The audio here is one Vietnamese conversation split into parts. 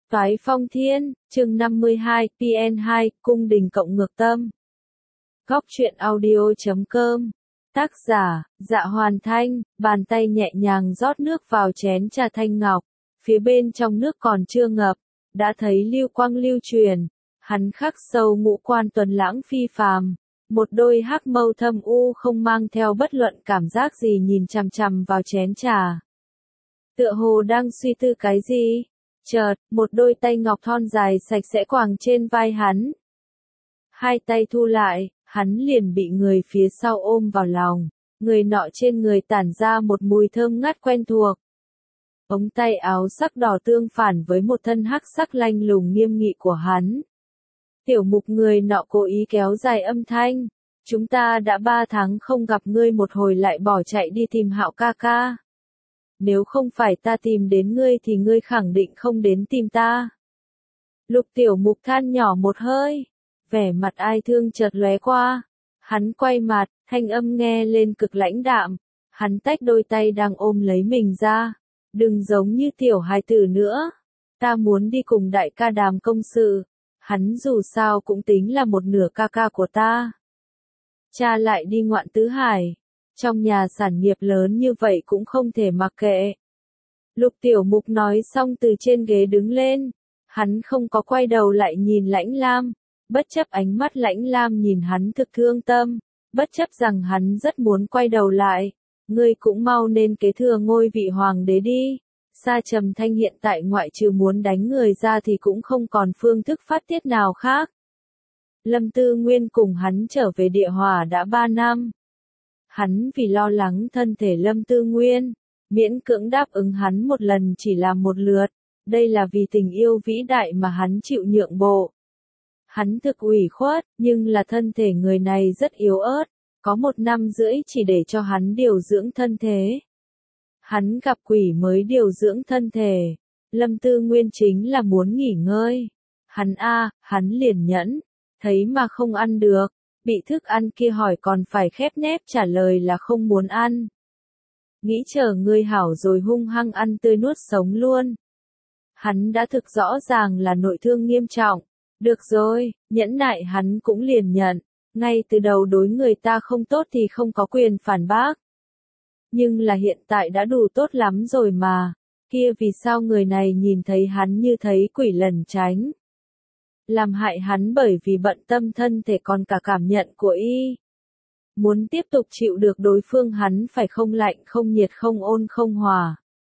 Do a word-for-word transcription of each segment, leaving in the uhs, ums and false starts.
Toái Phong Thiên, chương năm mươi hai, P N hai, Cung đình cộng ngược tâm. Góc truyện audio chấm com. Tác giả, Dạ Hoàn Thanh, bàn tay nhẹ nhàng rót nước vào chén trà thanh ngọc, phía bên trong nước còn chưa ngập, đã thấy lưu quang lưu truyền, hắn khắc sâu ngũ quan tuấn lãng phi phàm, một đôi hắc mâu thâm u không mang theo bất luận cảm giác gì nhìn chằm chằm vào chén trà. Tựa hồ đang suy tư cái gì? Chợt, một đôi tay ngọc thon dài sạch sẽ quàng trên vai hắn. Hai tay thu lại, hắn liền bị người phía sau ôm vào lòng, người nọ trên người tản ra một mùi thơm ngát quen thuộc. Ống tay áo sắc đỏ tương phản với một thân hắc sắc lanh lùng nghiêm nghị của hắn. Tiểu Mục người nọ cố ý kéo dài âm thanh, chúng ta đã ba tháng không gặp ngươi một hồi lại bỏ chạy đi tìm Hạo ca ca. Nếu không phải ta tìm đến ngươi thì ngươi khẳng định không đến tìm ta. Lục Tiểu Mục than nhỏ một hơi, vẻ mặt ai thương chợt lóe qua. Hắn quay mặt, thanh âm nghe lên cực lãnh đạm. Hắn tách đôi tay đang ôm lấy mình ra. Đừng giống như tiểu hài tử nữa. Ta muốn đi cùng đại ca đàm công sự. Hắn dù sao cũng tính là một nửa ca ca của ta. Cha lại đi ngoạn tứ hải. Trong nhà sản nghiệp lớn như vậy cũng không thể mặc kệ. Lục Tiểu Mục nói xong từ trên ghế đứng lên. Hắn không có quay đầu lại nhìn Lãnh Lam. Bất chấp ánh mắt Lãnh Lam nhìn hắn thực thương tâm. Bất chấp rằng hắn rất muốn quay đầu lại. Ngươi cũng mau nên kế thừa ngôi vị hoàng đế đi. Sa Trầm Thanh hiện tại ngoại trừ muốn đánh người ra thì cũng không còn phương thức phát tiết nào khác. Lâm Tư Nguyên cùng hắn trở về địa hỏa đã ba năm. Hắn vì lo lắng thân thể Lâm Tư Nguyên, miễn cưỡng đáp ứng hắn một lần chỉ làm một lượt, đây là vì tình yêu vĩ đại mà hắn chịu nhượng bộ. Hắn thực ủy khuất, nhưng là thân thể người này rất yếu ớt, có một năm rưỡi chỉ để cho hắn điều dưỡng thân thể. Hắn gặp quỷ mới điều dưỡng thân thể, Lâm Tư Nguyên chính là muốn nghỉ ngơi. Hắn a, hắn liền nhẫn, thấy mà không ăn được. Bị thức ăn kia hỏi còn phải khép nép trả lời là không muốn ăn. Nghĩ chờ ngươi hảo rồi hung hăng ăn tươi nuốt sống luôn. Hắn đã thực rõ ràng là nội thương nghiêm trọng. Được rồi, nhẫn nại hắn cũng liền nhận. Ngay từ đầu đối người ta không tốt thì không có quyền phản bác. Nhưng là hiện tại đã đủ tốt lắm rồi mà. Kia vì sao người này nhìn thấy hắn như thấy quỷ lẩn tránh. Làm hại hắn bởi vì bận tâm thân thể còn cả cảm nhận của y. Muốn tiếp tục chịu được đối phương hắn phải không lạnh không nhiệt không ôn không hòa.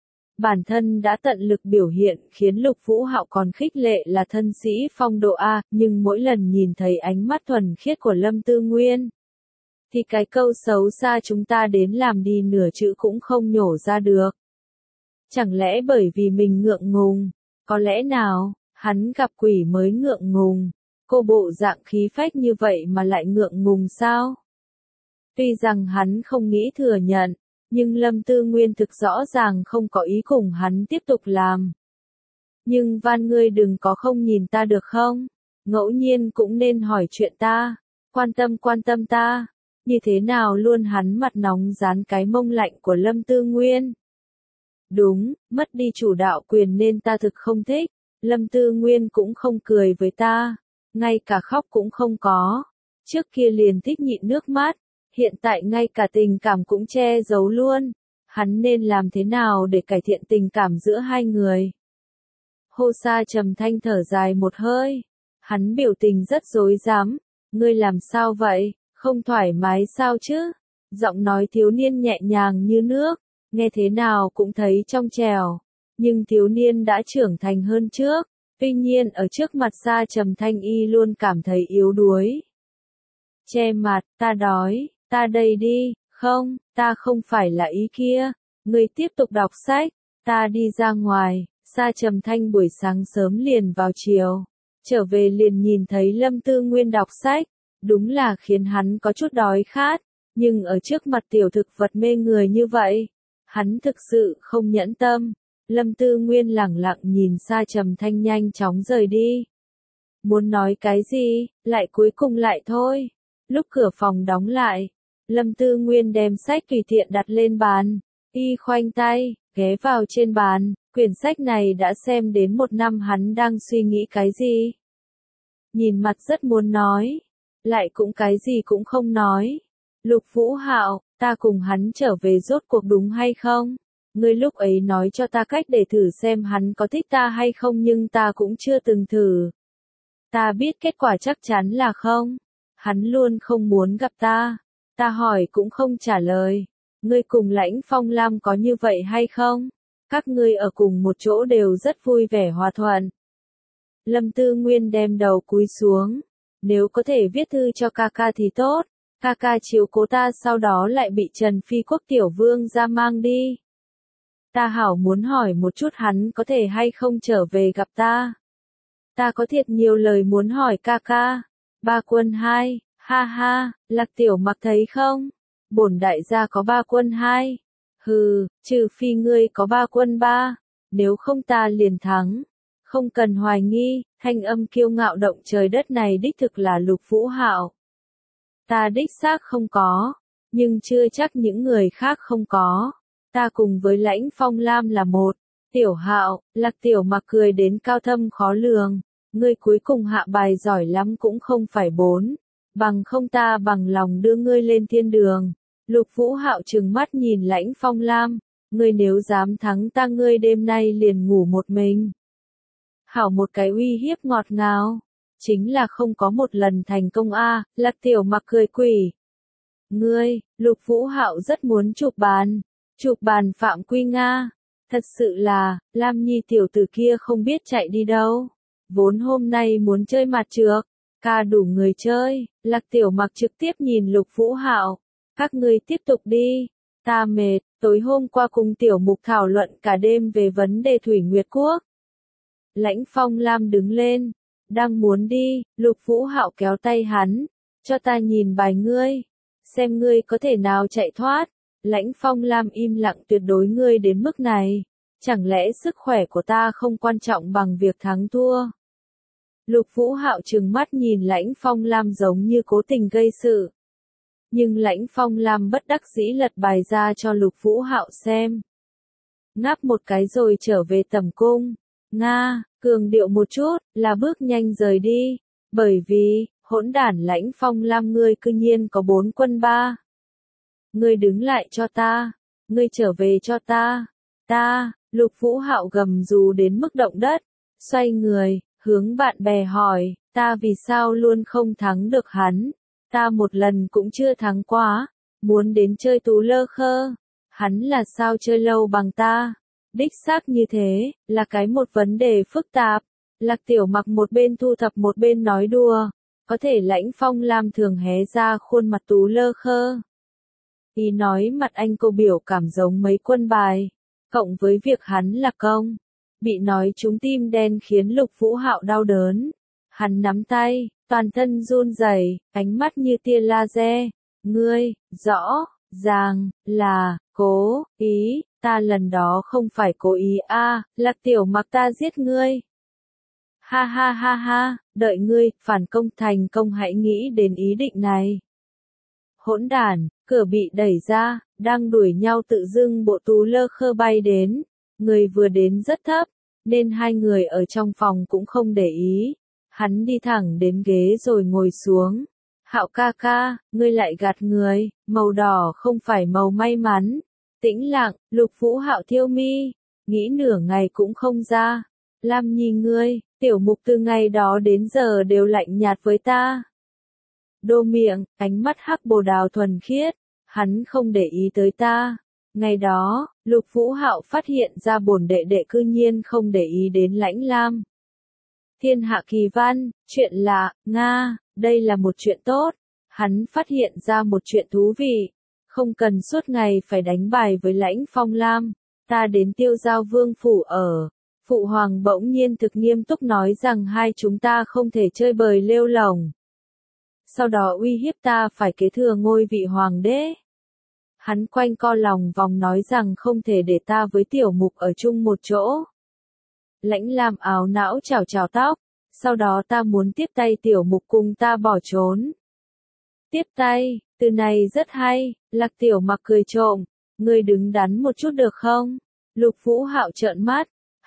Bản thân đã tận lực biểu hiện khiến Lục Vũ Hạo còn khích lệ là thân sĩ phong độ A, nhưng mỗi lần nhìn thấy ánh mắt thuần khiết của Lâm Tư Nguyên. Thì cái câu xấu xa chúng ta đến làm đi nửa chữ cũng không nhổ ra được. Chẳng lẽ bởi vì mình ngượng ngùng, có lẽ nào? Hắn gặp quỷ mới ngượng ngùng, cô bộ dạng khí phách như vậy mà lại ngượng ngùng sao? Tuy rằng hắn không nghĩ thừa nhận, nhưng Lâm Tư Nguyên thực rõ ràng không có ý cùng hắn tiếp tục làm. Nhưng van ngươi đừng có không nhìn ta được không? Ngẫu nhiên cũng nên hỏi chuyện ta, quan tâm quan tâm ta, như thế nào luôn hắn mặt nóng dán cái mông lạnh của Lâm Tư Nguyên. Đúng, mất đi chủ đạo quyền nên ta thực không thích. Lâm Tư Nguyên cũng không cười với ta, ngay cả khóc cũng không có. Trước kia liền thích nhịn nước mắt, hiện tại ngay cả tình cảm cũng che giấu luôn. Hắn nên làm thế nào để cải thiện tình cảm giữa hai người? Hô Sa Trầm Thanh thở dài một hơi, hắn biểu tình rất rối rắm. Ngươi làm sao vậy, không thoải mái sao chứ? Giọng nói thiếu niên nhẹ nhàng như nước, nghe thế nào cũng thấy trong trẻo. Nhưng thiếu niên đã trưởng thành hơn trước, tuy nhiên ở trước mặt Sa Trầm Thanh y luôn cảm thấy yếu đuối. Che mặt, ta đói, ta đây đi, không, ta không phải là ý kia, ngươi tiếp tục đọc sách, ta đi ra ngoài. Sa Trầm Thanh buổi sáng sớm liền vào chiều, trở về liền nhìn thấy Lâm Tư Nguyên đọc sách, đúng là khiến hắn có chút đói khát, nhưng ở trước mặt tiểu thực vật mê người như vậy, hắn thực sự không nhẫn tâm. Lâm Tư Nguyên lẳng lặng nhìn Sa Trầm Thanh nhanh chóng rời đi. Muốn nói cái gì, lại cuối cùng lại thôi. Lúc cửa phòng đóng lại, Lâm Tư Nguyên đem sách tùy tiện đặt lên bàn. Y khoanh tay, ghé vào trên bàn, Quyển sách này đã xem đến một năm hắn đang suy nghĩ cái gì? Nhìn mặt rất muốn nói, lại cũng cái gì cũng không nói. Lục Vũ Hạo, ta cùng hắn trở về rốt cuộc đúng hay không? Ngươi lúc ấy nói cho ta cách để thử xem hắn có thích ta hay không nhưng ta cũng chưa từng thử. Ta biết kết quả chắc chắn là không. Hắn luôn không muốn gặp ta. Ta hỏi cũng không trả lời. Ngươi cùng Lãnh Phong Lam có như vậy hay không? Các ngươi ở cùng một chỗ đều rất vui vẻ hòa thuận. Lâm Tư Nguyên đem đầu cúi xuống. Nếu có thể viết thư cho ca ca thì tốt. Ca ca chiếu cố ta sau đó lại bị Trần Phi Quốc tiểu vương ra mang đi. Ta hảo muốn hỏi một chút hắn có thể hay không trở về gặp ta. Ta có thiệt nhiều lời muốn hỏi ca ca. Ba quân hai, ha ha, Lạc Tiểu Mặc thấy không? Bổn đại gia có ba quân hai. Hừ, trừ phi ngươi có ba quân ba. Nếu không ta liền thắng. Không cần hoài nghi, thanh âm kiêu ngạo động trời đất này đích thực là Lục Vũ Hạo. Ta đích xác không có, nhưng chưa chắc những người khác không có. Ta cùng với Lãnh Phong Lam là một. Tiểu Hạo, Lạc Tiểu Mặc cười đến cao thâm khó lường. Ngươi cuối cùng hạ bài giỏi lắm cũng không phải bốn. Bằng không ta bằng lòng đưa ngươi lên thiên đường. Lục Vũ Hạo trừng mắt nhìn Lãnh Phong Lam. Ngươi nếu dám thắng ta ngươi đêm nay liền ngủ một mình. Hảo một cái uy hiếp ngọt ngào. Chính là không có một lần thành công a. À, Lạc Tiểu Mặc cười quỷ. Ngươi, Lục Vũ Hạo rất muốn chụp bàn. Chụp bàn Phạm Quy Nga. Thật sự là, Lam Nhi tiểu tử kia không biết chạy đi đâu. Vốn hôm nay muốn chơi mặt trược. Ca đủ người chơi. Lạc Tiểu Mặc trực tiếp nhìn Lục Vũ Hạo. Các ngươi tiếp tục đi. Ta mệt, tối hôm qua cùng Tiểu Mục thảo luận cả đêm về vấn đề Thủy Nguyệt Quốc. Lãnh Phong Lam đứng lên. Đang muốn đi, Lục Vũ Hạo kéo tay hắn. Cho ta nhìn bài ngươi. Xem ngươi có thể nào chạy thoát. Lãnh Phong Lam im lặng tuyệt đối ngươi đến mức này. Chẳng lẽ sức khỏe của ta không quan trọng bằng việc thắng thua? Lục Vũ Hạo trừng mắt nhìn Lãnh Phong Lam giống như cố tình gây sự. Nhưng Lãnh Phong Lam bất đắc dĩ lật bài ra cho Lục Vũ Hạo xem. Ngáp một cái rồi trở về tầm cung. Nga, cường điệu một chút, là bước nhanh rời đi. Bởi vì, hỗn đản Lãnh Phong Lam ngươi cư nhiên có bốn quân ba. Ngươi đứng lại cho ta. Ngươi trở về cho ta. Ta, Lục Vũ Hạo gầm rú đến mức động đất. Xoay người, hướng bạn bè hỏi, ta vì sao luôn không thắng được hắn. Ta một lần cũng chưa thắng quá. Muốn đến chơi tú lơ khơ. Hắn là sao chơi lâu bằng ta. Đích xác như thế, là cái một vấn đề phức tạp. Lạc Tiểu Mặc một bên thu thập một bên nói đùa. Có thể Lãnh Phong Lam thường hé ra khuôn mặt tú lơ khơ. Ý nói mặt anh cô biểu cảm giống mấy quân bài. Cộng với việc hắn là công. Bị nói trúng tim đen khiến Lục Vũ Hạo đau đớn. Hắn nắm tay, toàn thân run rẩy, ánh mắt như tia laser. Ngươi, rõ, ràng, là, cố, ý, ta lần đó không phải cố ý a, à, Lạc Tiểu Mặc ta giết ngươi. Ha ha ha ha, đợi ngươi, phản công thành công hãy nghĩ đến ý định này. Hỗn đản, cửa bị đẩy ra, đang đuổi nhau tự dưng bộ tú lơ khơ bay đến. Người vừa đến rất thấp, nên hai người ở trong phòng cũng không để ý. Hắn đi thẳng đến ghế rồi ngồi xuống. Hạo ca ca, ngươi lại gạt người, màu đỏ không phải màu may mắn. Tĩnh lặng, Lục Vũ Hạo thiêu mi, nghĩ nửa ngày cũng không ra. Lam Nhi ngươi, Tiểu Mục từ ngày đó đến giờ đều lạnh nhạt với ta. Đô miệng, ánh mắt hắc bồ đào thuần khiết, hắn không để ý tới ta. Ngày đó, Lục Vũ Hạo phát hiện ra bổn đệ đệ cư nhiên không để ý đến Lãnh Lam. Thiên hạ kỳ văn, chuyện lạ, Nga, đây là một chuyện tốt. Hắn phát hiện ra một chuyện thú vị. Không cần suốt ngày phải đánh bài với Lãnh Phong Lam. Ta đến Tiêu Giao Vương phủ ở. Phụ hoàng bỗng nhiên thực nghiêm túc nói rằng hai chúng ta không thể chơi bời lêu lổng. Sau đó uy hiếp ta phải kế thừa ngôi vị hoàng đế. Hắn quanh co lòng vòng nói rằng không thể để ta với Tiểu Mục ở chung một chỗ. Lãnh Lam áo não chào chào tóc. Sau đó ta muốn tiếp tay Tiểu Mục cùng ta bỏ trốn. Tiếp tay, từ này rất hay, Lạc Tiểu Mặc cười trộm. Ngươi đứng đắn một chút được không? Lục Vũ Hạo trợn mắt,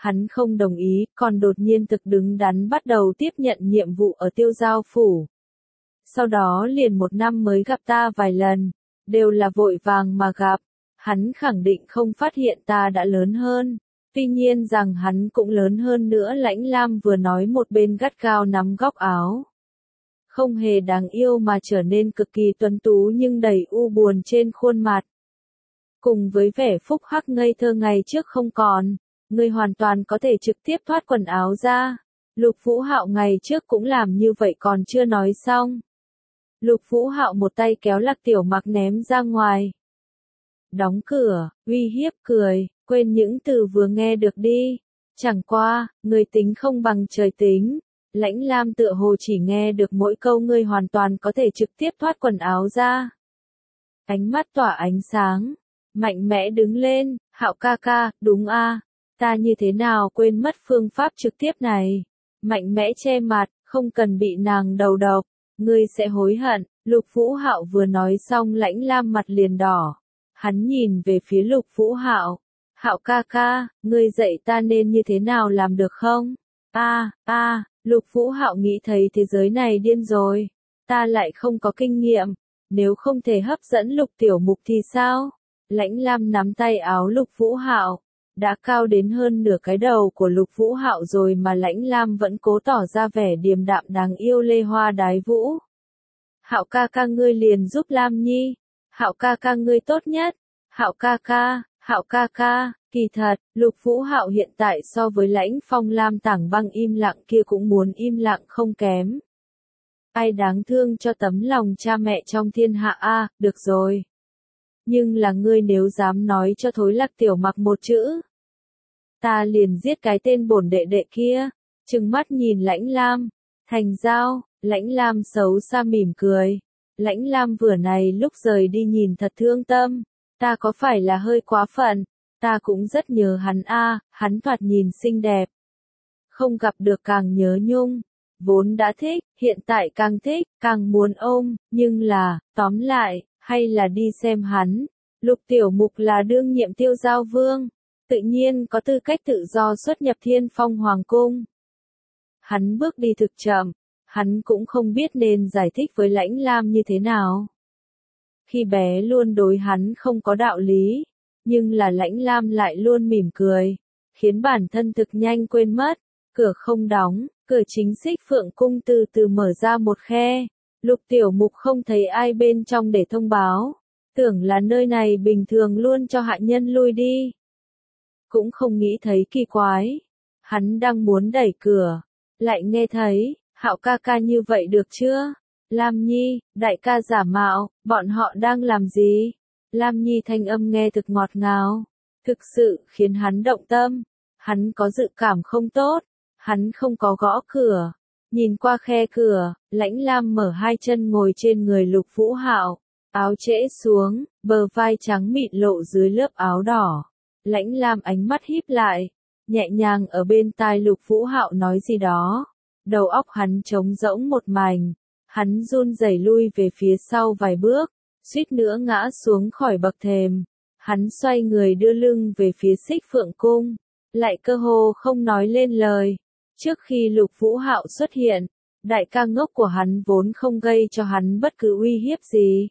Hắn không đồng ý, còn đột nhiên thực đứng đắn bắt đầu tiếp nhận nhiệm vụ ở Tiêu Giao Phủ. Sau đó liền một năm mới gặp ta vài lần, đều là vội vàng mà gặp. Hắn khẳng định không phát hiện ta đã lớn hơn. Tuy nhiên rằng hắn cũng lớn hơn nữa, Lãnh Lam vừa nói một bên gắt gao nắm góc áo. Không hề đáng yêu mà trở nên cực kỳ tuấn tú nhưng đầy u buồn trên khuôn mặt. Cùng với vẻ phúc hắc ngây thơ ngày trước không còn, người hoàn toàn có thể trực tiếp thoát quần áo ra. Lục Vũ Hạo ngày trước cũng làm như vậy còn chưa nói xong. Lục Vũ Hạo một tay kéo Lạc Tiểu Mặc ném ra ngoài. Đóng cửa, uy hiếp cười, quên những từ vừa nghe được đi. Chẳng qua, người tính không bằng trời tính. Lãnh Lam tựa hồ chỉ nghe được mỗi câu ngươi hoàn toàn có thể trực tiếp thoát quần áo ra. Ánh mắt tỏa ánh sáng, mạnh mẽ đứng lên, Hạo ca ca, đúng a, ta như thế nào quên mất phương pháp trực tiếp này. Mạnh mẽ che mặt, không cần bị nàng đầu độc, ngươi sẽ hối hận. Lục Vũ Hạo vừa nói xong Lãnh Lam mặt liền đỏ. Hắn nhìn về phía Lục Vũ Hạo, Hạo ca ca, ngươi dạy ta nên như thế nào làm được không? A, a, Lục Vũ Hạo nghĩ thấy thế giới này điên rồi, ta lại không có kinh nghiệm, nếu không thể hấp dẫn Lục Tiểu Mục thì sao? Lãnh Lam nắm tay áo Lục Vũ Hạo, đã cao đến hơn nửa cái đầu của Lục Vũ Hạo rồi mà Lãnh Lam vẫn cố tỏ ra vẻ điềm đạm đáng yêu lê hoa đái vũ. Hạo ca ca ngươi liền giúp Lam Nhi, Hạo ca ca ngươi tốt nhất, Hạo ca ca, Hạo ca ca. Kỳ thật, Lục Vũ Hạo hiện tại so với Lãnh Phong Lam Tảng Băng im lặng kia cũng muốn im lặng không kém. Ai đáng thương cho tấm lòng cha mẹ trong thiên hạ a, à, được rồi. Nhưng là ngươi nếu dám nói cho thối Lạc Tiểu Mặc một chữ, ta liền giết cái tên bổn đệ đệ kia. Trừng mắt nhìn Lãnh Lam, thành giao. Lãnh Lam xấu xa mỉm cười. Lãnh Lam vừa này lúc rời đi nhìn thật thương tâm, ta có phải là hơi quá phận? Ta cũng rất nhớ hắn a, à, hắn thoạt nhìn xinh đẹp. Không gặp được càng nhớ nhung, vốn đã thích, hiện tại càng thích, càng muốn ôm, nhưng là, tóm lại, hay là đi xem hắn. Lục Tiểu Mục là đương nhiệm Tiêu Giao Vương, tự nhiên có tư cách tự do xuất nhập Thiên Phong Hoàng Cung. Hắn bước đi thực chậm, hắn cũng không biết nên giải thích với Lãnh Lam như thế nào. Khi bé luôn đối hắn không có đạo lý. Nhưng là Lãnh Lam lại luôn mỉm cười, khiến bản thân thực nhanh quên mất. Cửa không đóng, cửa chính Xích Phượng Cung từ từ mở ra một khe. Lục Tiểu Mục không thấy ai bên trong để thông báo, tưởng là nơi này bình thường luôn cho hạ nhân lui đi. Cũng không nghĩ thấy kỳ quái. Hắn đang muốn đẩy cửa, lại nghe thấy, Hạo ca ca như vậy được chưa? Lam Nhi, đại ca giả mạo, bọn họ đang làm gì? Lam Nhi thanh âm nghe thực ngọt ngào, thực sự khiến hắn động tâm. Hắn có dự cảm không tốt, hắn không có gõ cửa. Nhìn qua khe cửa, Lãnh Lam mở hai chân ngồi trên người Lục Vũ Hạo, áo trễ xuống, bờ vai trắng mịn lộ dưới lớp áo đỏ. Lãnh Lam ánh mắt híp lại, nhẹ nhàng ở bên tai Lục Vũ Hạo nói gì đó. Đầu óc hắn trống rỗng một mảnh, hắn run rẩy lui về phía sau vài bước, suýt nữa ngã xuống khỏi bậc thềm. Hắn xoay người đưa lưng về phía Xích Phượng Cung, lại cơ hồ không nói lên lời. Trước khi Lục Vũ Hạo xuất hiện, đại ca ngốc của hắn vốn không gây cho hắn bất cứ uy hiếp gì.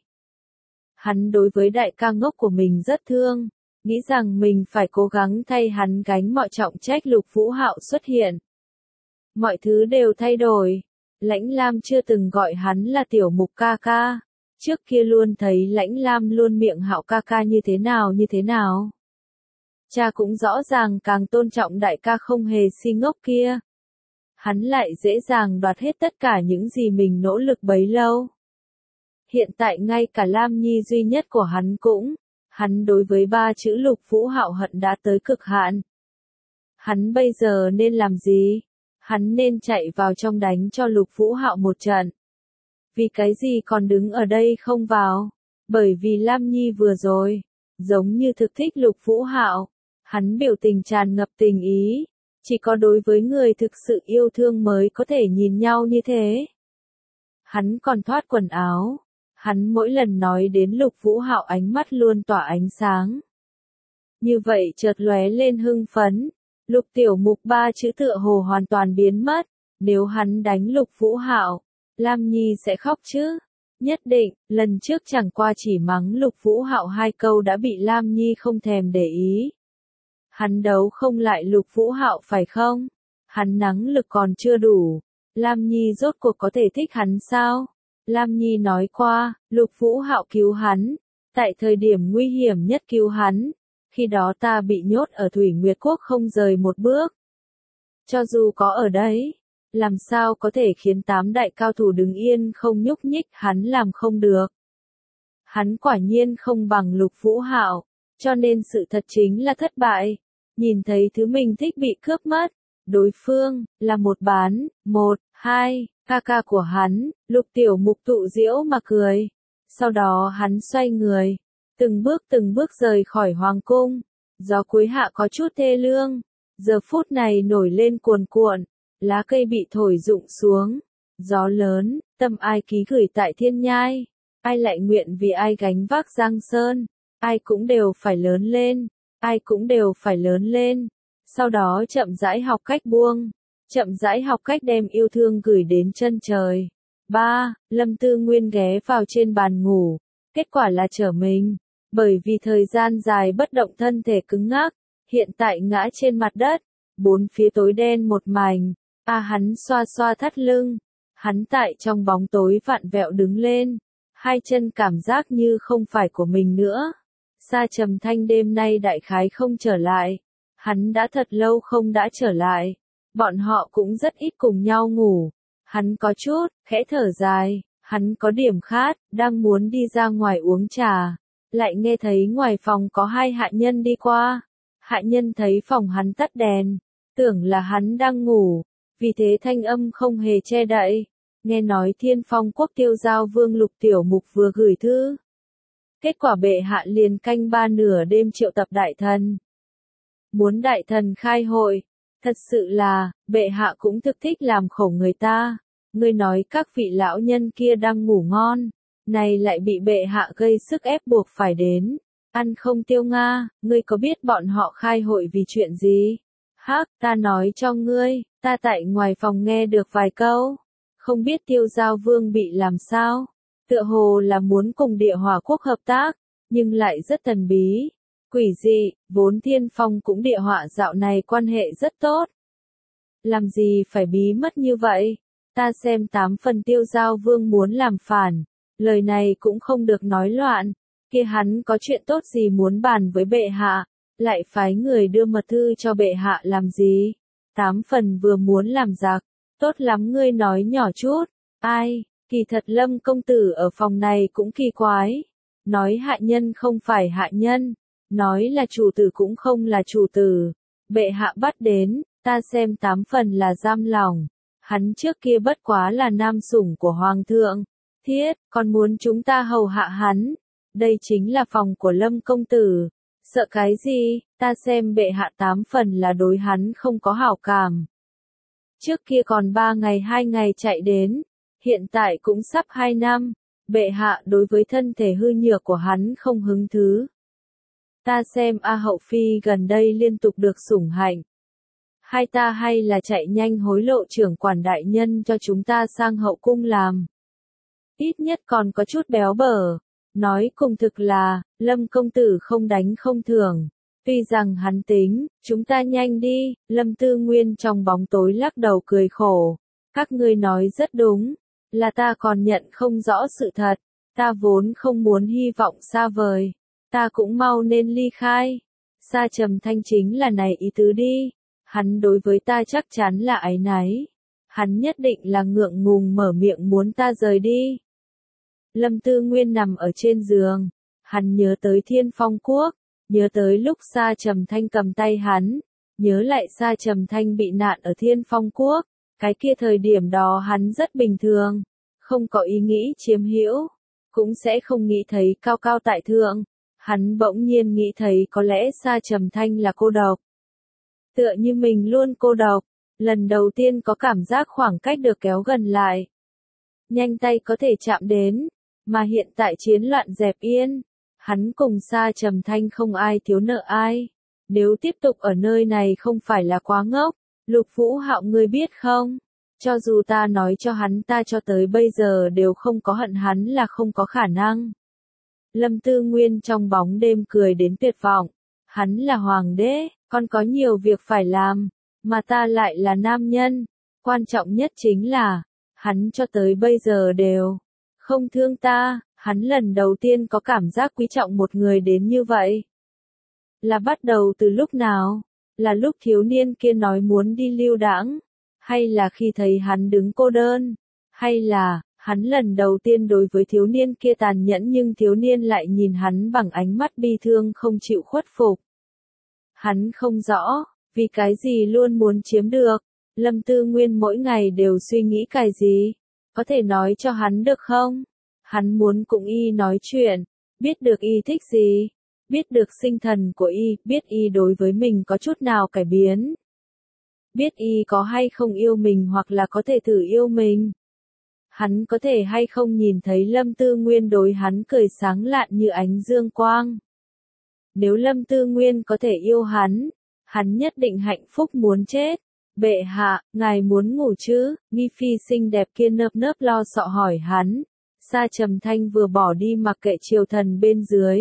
Hắn đối với đại ca ngốc của mình rất thương, nghĩ rằng mình phải cố gắng thay hắn gánh mọi trọng trách. Lục Vũ Hạo xuất hiện, mọi thứ đều thay đổi. Lãnh Lam chưa từng gọi hắn là Tiểu Mục ca ca, trước kia luôn thấy Lãnh Lam luôn miệng Hạo ca ca như thế nào như thế nào. Cha cũng rõ ràng càng tôn trọng đại ca không hề si ngốc kia. Hắn lại dễ dàng đoạt hết tất cả những gì mình nỗ lực bấy lâu. Hiện tại ngay cả Lam Nhi duy nhất của hắn cũng, hắn đối với ba chữ Lục Vũ Hạo hận đã tới cực hạn. Hắn bây giờ nên làm gì? Hắn nên chạy vào trong đánh cho Lục Vũ Hạo một trận. Vì cái gì còn đứng ở đây không vào? Bởi vì Lam Nhi vừa rồi, giống như thực thích Lục Vũ Hạo. Hắn biểu tình tràn ngập tình ý. Chỉ có đối với người thực sự yêu thương mới có thể nhìn nhau như thế. Hắn còn thoát quần áo. Hắn mỗi lần nói đến Lục Vũ Hạo ánh mắt luôn tỏa ánh sáng. Như vậy chợt lóe lên hưng phấn. Lục Tiểu Mục ba chữ tựa hồ hoàn toàn biến mất, nếu hắn đánh Lục Vũ Hạo, Lam Nhi sẽ khóc chứ? Nhất định, lần trước chẳng qua chỉ mắng Lục Vũ Hạo hai câu đã bị Lam Nhi không thèm để ý. Hắn đấu không lại Lục Vũ Hạo phải không? Hắn năng lực còn chưa đủ. Lam Nhi rốt cuộc có thể thích hắn sao? Lam Nhi nói qua, Lục Vũ Hạo cứu hắn, tại thời điểm nguy hiểm nhất cứu hắn, khi đó ta bị nhốt ở Thủy Nguyệt Quốc không rời một bước. Cho dù có ở đấy, làm sao có thể khiến tám đại cao thủ đứng yên không nhúc nhích, hắn làm không được. Hắn quả nhiên không bằng Lục Vũ Hạo, cho nên sự thật chính là thất bại. Nhìn thấy thứ mình thích bị cướp mất, đối phương là một bán, một, hai, ca ca của hắn, Lục Tiểu Mục tụ diễu mà cười. Sau đó hắn xoay người, từng bước từng bước rời khỏi hoàng cung. Gió cuối hạ có chút thê lương, giờ phút này nổi lên cuồn cuộn, lá cây bị thổi rụng xuống. Gió lớn, tâm ai ký gửi tại thiên nhai, ai lại nguyện vì ai gánh vác giang sơn, ai cũng đều phải lớn lên, ai cũng đều phải lớn lên. Sau đó chậm rãi học cách buông, chậm rãi học cách đem yêu thương gửi đến chân trời. ba. Lâm Tư Nguyên ghé vào trên bàn ngủ, kết quả là trở mình, bởi vì thời gian dài bất động thân thể cứng ngắc, hiện tại ngã trên mặt đất, bốn phía tối đen một mảnh. A hắn xoa xoa thắt lưng, hắn tại trong bóng tối vặn vẹo đứng lên, hai chân cảm giác như không phải của mình nữa. Sa Trầm Thanh đêm nay đại khái không trở lại, hắn đã thật lâu không đã trở lại, bọn họ cũng rất ít cùng nhau ngủ. Hắn có chút, khẽ thở dài, hắn có điểm khát, đang muốn đi ra ngoài uống trà, lại nghe thấy ngoài phòng có hai hạ nhân đi qua. Hạ nhân thấy phòng hắn tắt đèn, tưởng là hắn đang ngủ, vì thế thanh âm không hề che đậy. Nghe nói Thiên Phong Quốc Tiêu Giao Vương Lục Tiểu Mục vừa gửi thư. Kết quả bệ hạ liền canh ba nửa đêm triệu tập đại thần. Muốn đại thần khai hội, thật sự là, bệ hạ cũng thực thích làm khổ người ta. Ngươi nói các vị lão nhân kia đang ngủ ngon, này lại bị bệ hạ gây sức ép buộc phải đến. Ăn không tiêu Nga, ngươi có biết bọn họ khai hội vì chuyện gì? Hắc, ta nói cho ngươi, ta tại ngoài phòng nghe được vài câu. Không biết Tiêu Giao Vương bị làm sao? Tựa hồ là muốn cùng Địa Hỏa Quốc hợp tác, nhưng lại rất thần bí. Quỷ dị, vốn Thiên Phong cũng Địa Hỏa dạo này quan hệ rất tốt. Làm gì phải bí mất như vậy? Ta xem tám phần Tiêu Giao Vương muốn làm phản, lời này cũng không được nói loạn. Kia hắn có chuyện tốt gì muốn bàn với bệ hạ, lại phái người đưa mật thư cho bệ hạ làm gì? Tám phần vừa muốn làm giặc, tốt lắm ngươi nói nhỏ chút. Ai, kỳ thật Lâm công tử ở phòng này cũng kỳ quái. Nói hạ nhân không phải hạ nhân, nói là chủ tử cũng không là chủ tử. Bệ hạ bắt đến, ta xem tám phần là giam lòng. Hắn trước kia bất quá là nam sủng của hoàng thượng. Thiết, còn muốn chúng ta hầu hạ hắn. Đây chính là phòng của Lâm công tử. Sợ cái gì, ta xem bệ hạ tám phần là đối hắn không có hảo cảm. Trước kia còn ba ngày hai ngày chạy đến, hiện tại cũng sắp hai năm, bệ hạ đối với thân thể hư nhược của hắn không hứng thứ. Ta xem A Hậu Phi gần đây liên tục được sủng hạnh. Hai ta hay là chạy nhanh hối lộ trưởng quản đại nhân cho chúng ta sang hậu cung làm. Ít nhất còn có chút béo bở. Nói cùng thực là, Lâm công tử không đánh không thưởng. Tuy rằng hắn tính, chúng ta nhanh đi, Lâm Tư Nguyên trong bóng tối lắc đầu cười khổ. Các ngươi nói rất đúng, là ta còn nhận không rõ sự thật. Ta vốn không muốn hy vọng xa vời. Ta cũng mau nên ly khai. Sa Trầm Thanh chính là này ý tứ đi. Hắn đối với ta chắc chắn là áy náy. Hắn nhất định là ngượng ngùng mở miệng muốn ta rời đi. Lâm Tư Nguyên nằm ở trên giường, hắn nhớ tới Thiên Phong Quốc, nhớ tới lúc Sa Trầm Thanh cầm tay hắn, nhớ lại Sa Trầm Thanh bị nạn ở Thiên Phong Quốc, cái kia thời điểm đó hắn rất bình thường, không có ý nghĩ chiếm hữu, cũng sẽ không nghĩ thấy cao cao tại thượng, hắn bỗng nhiên nghĩ thấy có lẽ Sa Trầm Thanh là cô độc. Tựa như mình luôn cô độc, lần đầu tiên có cảm giác khoảng cách được kéo gần lại. Nhanh tay có thể chạm đến. Mà hiện tại chiến loạn dẹp yên, hắn cùng Sa Trầm Thanh không ai thiếu nợ ai. Nếu tiếp tục ở nơi này không phải là quá ngốc, Lục Vũ Hạo ngươi biết không? Cho dù ta nói cho hắn ta cho tới bây giờ đều không có hận hắn là không có khả năng. Lâm Tư Nguyên trong bóng đêm cười đến tuyệt vọng. Hắn là hoàng đế, còn có nhiều việc phải làm, mà ta lại là nam nhân. Quan trọng nhất chính là, hắn cho tới bây giờ đều không thương ta, hắn lần đầu tiên có cảm giác quý trọng một người đến như vậy. Là bắt đầu từ lúc nào? Là lúc thiếu niên kia nói muốn đi lưu đãng? Hay là khi thấy hắn đứng cô đơn? Hay là, hắn lần đầu tiên đối với thiếu niên kia tàn nhẫn nhưng thiếu niên lại nhìn hắn bằng ánh mắt bi thương không chịu khuất phục? Hắn không rõ, vì cái gì luôn muốn chiếm được. Lâm Tư Nguyên mỗi ngày đều suy nghĩ cái gì? Có thể nói cho hắn được không? Hắn muốn cùng y nói chuyện, biết được y thích gì, biết được sinh thần của y, biết y đối với mình có chút nào cải biến. Biết y có hay không yêu mình hoặc là có thể thử yêu mình. Hắn có thể hay không nhìn thấy Lâm Tư Nguyên đối hắn cười sáng lạn như ánh dương quang. Nếu Lâm Tư Nguyên có thể yêu hắn, hắn nhất định hạnh phúc muốn chết. Bệ hạ, ngài muốn ngủ chứ? Nghi phi xinh đẹp kia nơm nớp lo sợ hỏi hắn. Sa Trầm Thanh vừa bỏ đi mặc kệ triều thần bên dưới.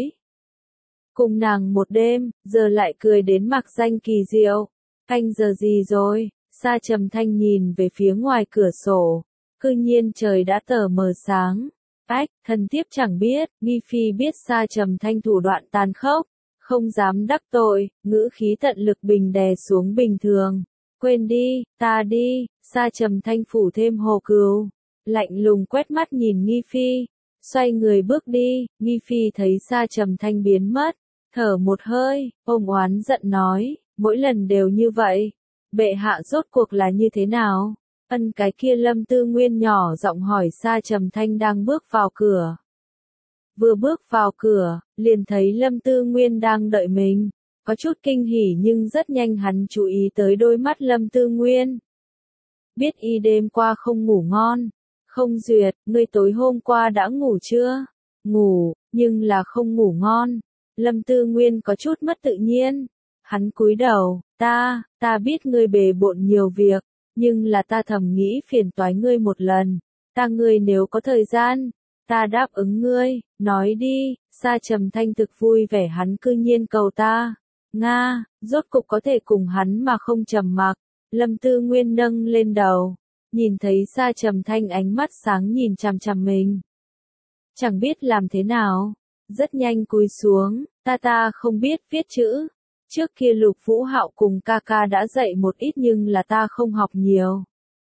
Cùng nàng một đêm, giờ lại cười đến mặc danh kỳ diệu. Canh giờ gì rồi? Sa Trầm Thanh nhìn về phía ngoài cửa sổ. Cư nhiên trời đã tờ mờ sáng. Ách, thần thiếp chẳng biết. Nghi phi biết Sa Trầm Thanh thủ đoạn tàn khốc, không dám đắc tội, ngữ khí tận lực bình đè xuống bình thường. Quên đi, ta đi. Sa Trầm Thanh phủ thêm hồ cừu, lạnh lùng quét mắt nhìn Nghi phi, xoay người bước đi. Nghi phi thấy Sa Trầm Thanh biến mất, thở một hơi, ôm oán giận nói, mỗi lần đều như vậy. Bệ hạ rốt cuộc là như thế nào? Ân cái kia Lâm Tư Nguyên nhỏ giọng hỏi. Sa Trầm Thanh đang bước vào cửa. Vừa bước vào cửa, liền thấy Lâm Tư Nguyên đang đợi mình. Có chút kinh hỉ nhưng rất nhanh hắn chú ý tới đôi mắt Lâm Tư Nguyên. Biết y đêm qua không ngủ ngon. Không duyệt, ngươi tối hôm qua đã ngủ chưa? Ngủ, nhưng là không ngủ ngon. Lâm Tư Nguyên có chút mất tự nhiên. Hắn cúi đầu, ta, ta biết ngươi bề bộn nhiều việc, nhưng là ta thầm nghĩ phiền toái ngươi một lần. Ta ngươi nếu có thời gian, ta đáp ứng ngươi, nói đi. Sa Trầm Thanh thực vui vẻ hắn cư nhiên cầu ta. Nga, rốt cục có thể cùng hắn mà không trầm mặc. Lâm Tư Nguyên nâng lên đầu, nhìn thấy Sa Trầm Thanh ánh mắt sáng nhìn chằm chằm mình. Chẳng biết làm thế nào, rất nhanh cúi xuống, ta ta không biết viết chữ. Trước kia Lục Vũ Hạo cùng ca ca đã dạy một ít nhưng là ta không học nhiều.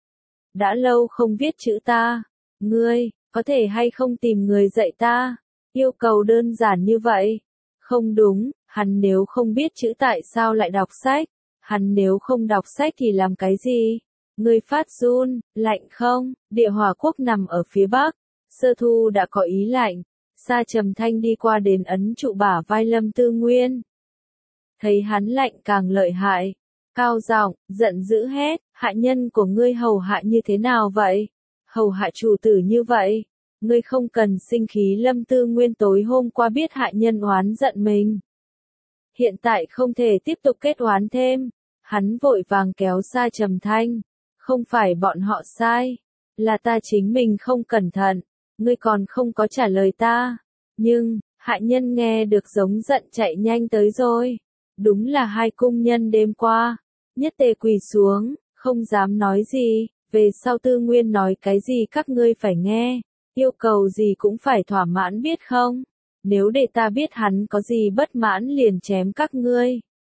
Đã lâu không viết chữ ta, ngươi, có thể hay không tìm người dạy ta? Yêu cầu đơn giản như vậy. Không đúng, hắn nếu không biết chữ tại sao lại đọc sách? Hắn nếu không đọc sách thì làm cái gì? Ngươi phát run, lạnh không? Địa Hỏa quốc nằm ở phía bắc. Sơ thu đã có ý lạnh. Sa Trầm Thanh đi qua đến ấn trụ bả vai Lâm Tư Nguyên. Thấy hắn lạnh càng lợi hại. Cao giọng, giận dữ hét, hạ nhân của ngươi hầu hạ như thế nào vậy? Hầu hạ chủ tử như vậy. Ngươi không cần sinh khí. Lâm Tư Nguyên tối hôm qua biết hạ nhân oán giận mình. Hiện tại không thể tiếp tục kết oán thêm. Hắn vội vàng kéo Sa Trầm Thanh. Không phải bọn họ sai. Là ta chính mình không cẩn thận. Ngươi còn không có trả lời ta. Nhưng, hạ nhân nghe được giống giận chạy nhanh tới rồi. Đúng là hai cung nhân đêm qua. Nhất tề quỳ xuống, không dám nói gì. Về sau Tư Nguyên nói cái gì các ngươi phải nghe. Yêu cầu gì cũng phải thỏa mãn biết không? Nếu để ta biết hắn có gì bất mãn liền chém các ngươi.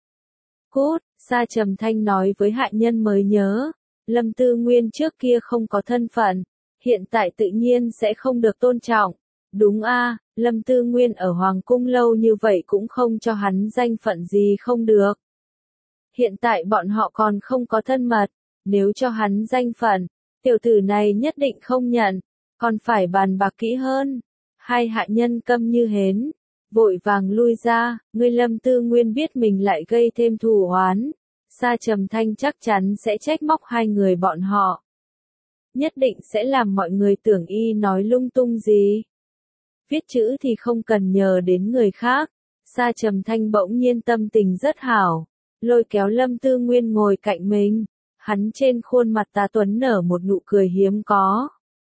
Cút, Sa Trầm Thanh nói với hạ nhân mới nhớ. Lâm Tư Nguyên trước kia không có thân phận. Hiện tại tự nhiên sẽ không được tôn trọng. Đúng a, Lâm Tư Nguyên ở Hoàng cung lâu như vậy cũng không cho hắn danh phận gì không được. Hiện tại bọn họ còn không có thân mật. Nếu cho hắn danh phận, tiểu tử này nhất định không nhận. Còn phải bàn bạc kỹ hơn. Hai hạ nhân câm như hến. Vội vàng lui ra. Ngươi Lâm Tư Nguyên biết mình lại gây thêm thù oán. Sa Trầm Thanh chắc chắn sẽ trách móc hai người bọn họ. Nhất định sẽ làm mọi người tưởng y nói lung tung gì. Viết chữ thì không cần nhờ đến người khác. Sa Trầm Thanh bỗng nhiên tâm tình rất hảo, lôi kéo Lâm Tư Nguyên ngồi cạnh mình, hắn trên khuôn mặt ta tuấn nở một nụ cười hiếm có.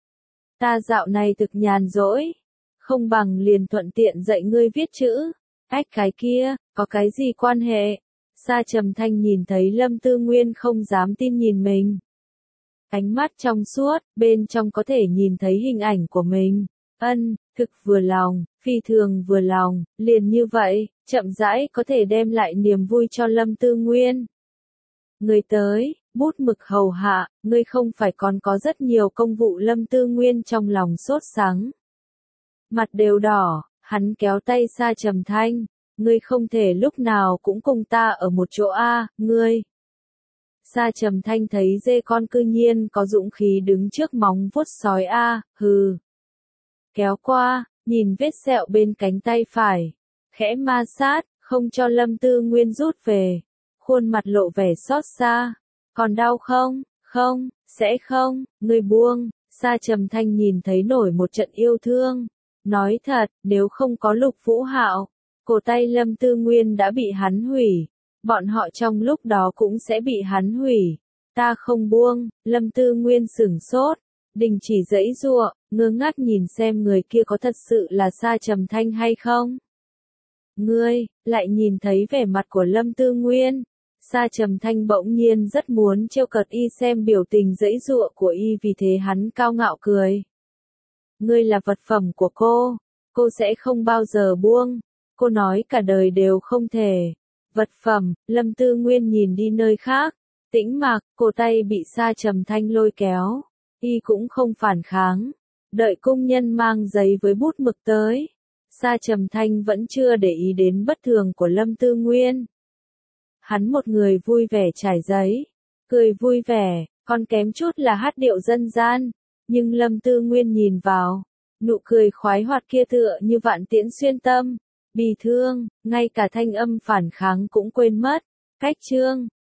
Ta dạo này thực nhàn rỗi, không bằng liền thuận tiện dạy ngươi viết chữ. Ách cái kia, có cái gì quan hệ? Sa Trầm Thanh nhìn thấy Lâm Tư Nguyên không dám tin nhìn mình. Ánh mắt trong suốt, bên trong có thể nhìn thấy hình ảnh của mình. Ân, thực vừa lòng, phi thường vừa lòng, liền như vậy, chậm rãi có thể đem lại niềm vui cho Lâm Tư Nguyên. Người tới, bút mực hầu hạ, ngươi không phải còn có rất nhiều công vụ. Lâm Tư Nguyên trong lòng sốt sắng. Mặt đều đỏ, hắn kéo tay Sa Trầm Thanh, ngươi không thể lúc nào cũng cùng ta ở một chỗ a, ngươi. Sa Trầm Thanh thấy dê con cư nhiên có dũng khí đứng trước móng vuốt sói a, hừ. Kéo qua, nhìn vết sẹo bên cánh tay phải, khẽ ma sát, không cho Lâm Tư Nguyên rút về. Khuôn mặt lộ vẻ xót xa. Còn đau không? Không, sẽ không, ngươi buông. Sa Trầm Thanh nhìn thấy nổi một trận yêu thương. Nói thật, nếu không có Lục Vũ Hạo, cổ tay Lâm Tư Nguyên đã bị hắn hủy. Bọn họ trong lúc đó cũng sẽ bị hắn hủy. Ta không buông. Lâm Tư Nguyên sửng sốt, đình chỉ giãy giụa, ngơ ngác nhìn xem người kia có thật sự là Sa Trầm Thanh hay không. Ngươi, lại nhìn thấy vẻ mặt của Lâm Tư Nguyên. Sa Trầm Thanh bỗng nhiên rất muốn trêu cợt y xem biểu tình giãy giụa của y, vì thế hắn cao ngạo cười. Ngươi là vật phẩm của cô, cô sẽ không bao giờ buông. Cô nói cả đời đều không thể. Vật phẩm. Lâm Tư Nguyên nhìn đi nơi khác, tĩnh mặc, cổ tay bị Sa Trầm Thanh lôi kéo. Y cũng không phản kháng. Đợi công nhân mang giấy với bút mực tới. Sa Trầm Thanh vẫn chưa để ý đến bất thường của Lâm Tư Nguyên. Hắn một người vui vẻ trải giấy, cười vui vẻ, còn kém chút là hát điệu dân gian. Nhưng Lâm Tư Nguyên nhìn vào, nụ cười khoái hoạt kia tựa như vạn tiễn xuyên tâm, bi thương, ngay cả thanh âm phản kháng cũng quên mất. Cách chương,